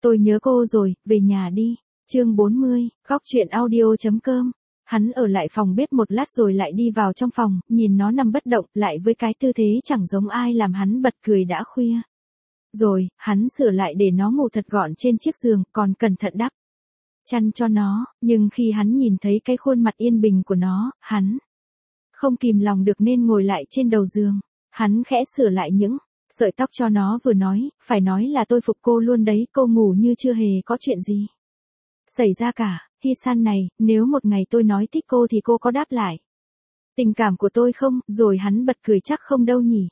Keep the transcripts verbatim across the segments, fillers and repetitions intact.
Tôi nhớ cô rồi, về nhà đi. Chương bốn mươi, góc truyện audio.com. Hắn ở lại phòng bếp một lát rồi lại đi vào trong phòng, nhìn nó nằm bất động, lại với cái tư thế chẳng giống ai làm hắn bật cười đã khuya. Rồi, hắn sửa lại để nó ngủ thật gọn trên chiếc giường, còn cẩn thận đắp chăn cho nó, nhưng khi hắn nhìn thấy cái khuôn mặt yên bình của nó, hắn không kìm lòng được nên ngồi lại trên đầu giường. Hắn khẽ sửa lại những sợi tóc cho nó vừa nói, phải nói là tôi phục cô luôn đấy, cô ngủ như chưa hề có chuyện gì xảy ra cả. Hi-san này, nếu một ngày tôi nói thích cô thì cô có đáp lại tình cảm của tôi không? Rồi hắn bật cười, chắc không đâu nhỉ.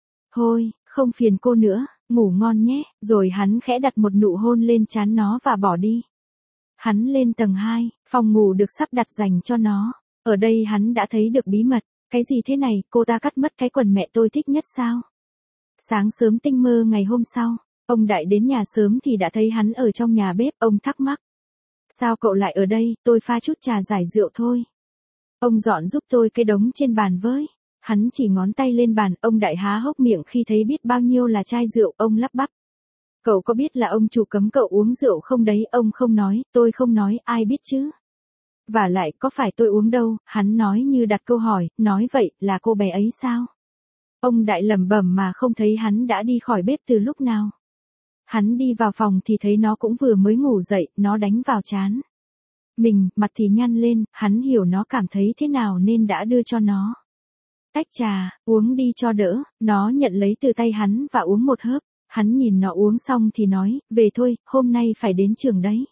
Thôi, không phiền cô nữa, ngủ ngon nhé. Rồi hắn khẽ đặt một nụ hôn lên trán nó và bỏ đi. Hắn lên tầng hai, phòng ngủ được sắp đặt dành cho nó. Ở đây hắn đã thấy được bí mật. Cái gì thế này, cô ta cắt mất cái quần mẹ tôi thích nhất sao? Sáng sớm tinh mơ ngày hôm sau, ông Đại đến nhà sớm thì đã thấy hắn ở trong nhà bếp. Ông thắc mắc. Sao cậu lại ở đây? Tôi pha chút trà giải rượu thôi. Ông dọn giúp tôi cái đống trên bàn với. Hắn chỉ ngón tay lên bàn. Ông Đại há hốc miệng khi thấy biết bao nhiêu là chai rượu. Ông lắp bắp. Cậu có biết là ông chủ cấm cậu uống rượu không đấy? Ông không nói, tôi không nói, ai biết chứ? Và lại có phải tôi uống đâu? Hắn nói như đặt câu hỏi, nói vậy là cô bé ấy sao? Ông Đại lẩm bẩm mà không thấy hắn đã đi khỏi bếp từ lúc nào. Hắn đi vào phòng thì thấy nó cũng vừa mới ngủ dậy, nó đánh vào trán mình, mặt thì nhăn lên. Hắn hiểu nó cảm thấy thế nào nên đã đưa cho nó tách trà, uống đi cho đỡ. Nó nhận lấy từ tay hắn và uống một hớp. Hắn nhìn nó uống xong thì nói, về thôi, hôm nay phải đến trường đấy.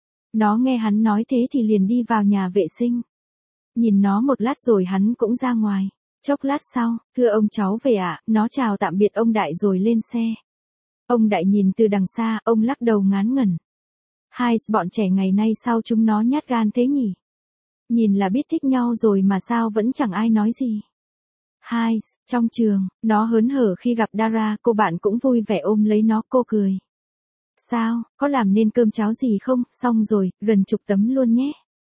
Nó nghe hắn nói thế thì liền đi vào nhà vệ sinh. Nhìn nó một lát rồi hắn cũng ra ngoài. Chốc lát sau, thưa ông cháu về ạ. À? Nó chào tạm biệt ông Đại rồi lên xe. Ông Đại nhìn từ đằng xa, ông lắc đầu ngán ngẩn. Hai bọn trẻ ngày nay sao chúng nó nhát gan thế nhỉ? Nhìn là biết thích nhau rồi mà sao vẫn chẳng ai nói gì. Hai, trong trường, nó hớn hở khi gặp Dara, cô bạn cũng vui vẻ ôm lấy nó, cô cười. Sao, có làm nên cơm cháo gì không? Xong rồi, gần chục tấm luôn nhé.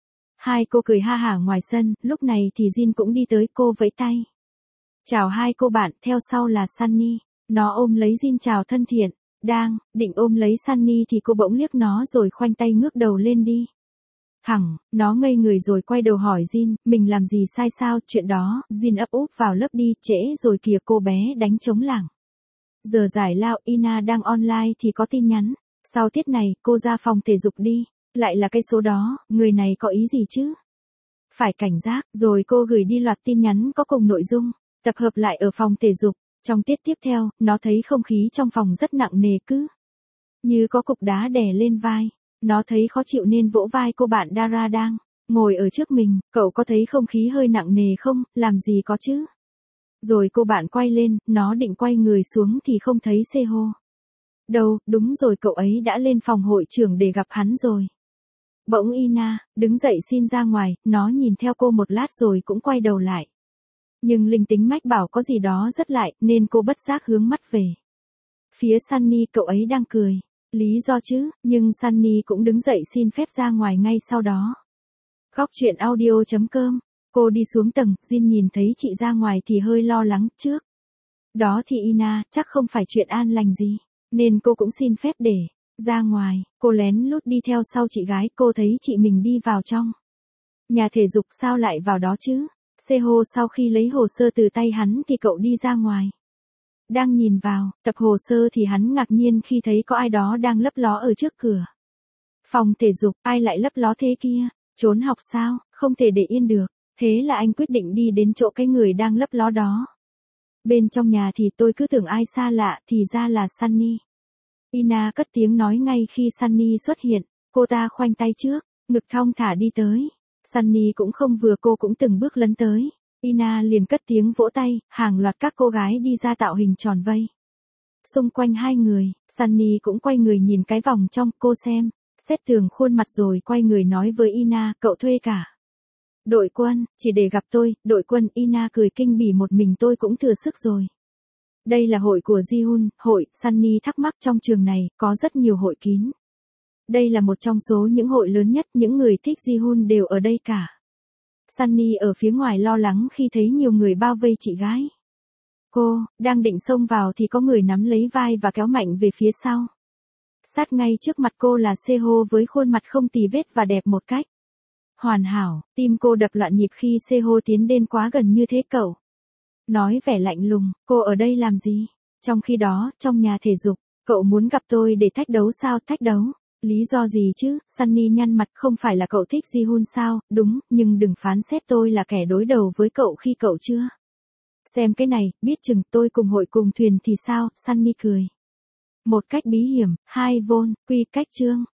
Hai cô cười ha hả ngoài sân, lúc này thì Jin cũng đi tới, cô vẫy tay. Chào hai cô bạn, theo sau là Sunny. Nó ôm lấy Jin chào thân thiện. Đang định ôm lấy Sunny thì cô bỗng liếc nó rồi khoanh tay ngước đầu lên đi. Hằng, nó ngây người rồi quay đầu hỏi Jin, mình làm gì sai sao? Chuyện đó, Jin ấp úp vào lớp đi, trễ rồi kìa, cô bé đánh trống lảng. Giờ giải lao, Ina đang online thì có tin nhắn. Sau tiết này, cô ra phòng thể dục đi. Lại là cái số đó, người này có ý gì chứ? Phải cảnh giác. Rồi cô gửi đi loạt tin nhắn có cùng nội dung. Tập hợp lại ở phòng thể dục. Trong tiết tiếp theo, nó thấy không khí trong phòng rất nặng nề, cứ như có cục đá đè lên vai. Nó thấy khó chịu nên vỗ vai cô bạn Dara đang ngồi ở trước mình. Cậu có thấy không khí hơi nặng nề không? Làm gì có chứ? Rồi cô bạn quay lên, nó định quay người xuống thì không thấy Seho đâu. Đúng rồi, cậu ấy đã lên phòng hội trưởng để gặp hắn rồi. Bỗng Ina đứng dậy xin ra ngoài. Nó nhìn theo cô một lát rồi cũng quay đầu lại. Nhưng linh tính mách bảo có gì đó rất lại, nên cô bất giác hướng mắt về phía Sunny. Cậu ấy đang cười. Lý do chứ? Nhưng Sunny cũng đứng dậy xin phép ra ngoài ngay sau đó. Góc truyện audio.com. Cô đi xuống tầng, Jin nhìn thấy chị ra ngoài thì hơi lo lắng. Trước đó thì Ina chắc không phải chuyện an lành gì, nên cô cũng xin phép để ra ngoài. Cô lén lút đi theo sau chị gái. Cô thấy chị mình đi vào trong nhà thể dục, sao lại vào đó chứ? Seho sau khi lấy hồ sơ từ tay hắn thì cậu đi ra ngoài. Đang nhìn vào tập hồ sơ thì hắn ngạc nhiên khi thấy có ai đó đang lấp ló ở trước cửa phòng thể dục. Ai lại lấp ló thế kia? Trốn học sao? Không thể để yên được. Thế là anh quyết định đi đến chỗ cái người đang lấp ló đó. Bên trong nhà thì tôi cứ tưởng ai xa lạ, thì ra là Sunny. Ina cất tiếng nói ngay khi Sunny xuất hiện. Cô ta khoanh tay trước ngực thong thả đi tới. Sunny cũng không vừa, cô cũng từng bước lấn tới. Ina liền cất tiếng vỗ tay, hàng loạt các cô gái đi ra tạo hình tròn vây xung quanh hai người. Sunny cũng quay người nhìn cái vòng trong. Cô xem xét tường khuôn mặt rồi quay người nói với Ina, cậu thuê cả đội quân chỉ để gặp tôi? Đội quân? Ina cười kinh bỉ, một mình tôi cũng thừa sức rồi. Đây là hội của Ji-hun. Hội? Sunny thắc mắc. Trong trường này có rất nhiều hội kín. Đây là một trong số những hội lớn nhất, những người thích Ji-hun đều ở đây cả. Sunny ở phía ngoài lo lắng khi thấy nhiều người bao vây chị gái. Cô đang định xông vào thì có người nắm lấy vai và kéo mạnh về phía sau. Sát ngay trước mặt cô là Sehô với khuôn mặt không tì vết và đẹp một cách hoàn hảo, tim cô đập loạn nhịp khi Sehô tiến đến quá gần như thế cậu. Nói vẻ lạnh lùng, cô ở đây làm gì? Trong khi đó, trong nhà thể dục, cậu muốn gặp tôi để thách đấu sao? Thách đấu? Lý do gì chứ? Sunny nhăn mặt, không phải là cậu thích Ji-hun sao? Đúng, nhưng đừng phán xét tôi là kẻ đối đầu với cậu khi cậu chưa xem cái này, biết chừng tôi cùng hội cùng thuyền thì sao? Sunny cười. Một cách bí hiểm, hai vôn, quy cách chương.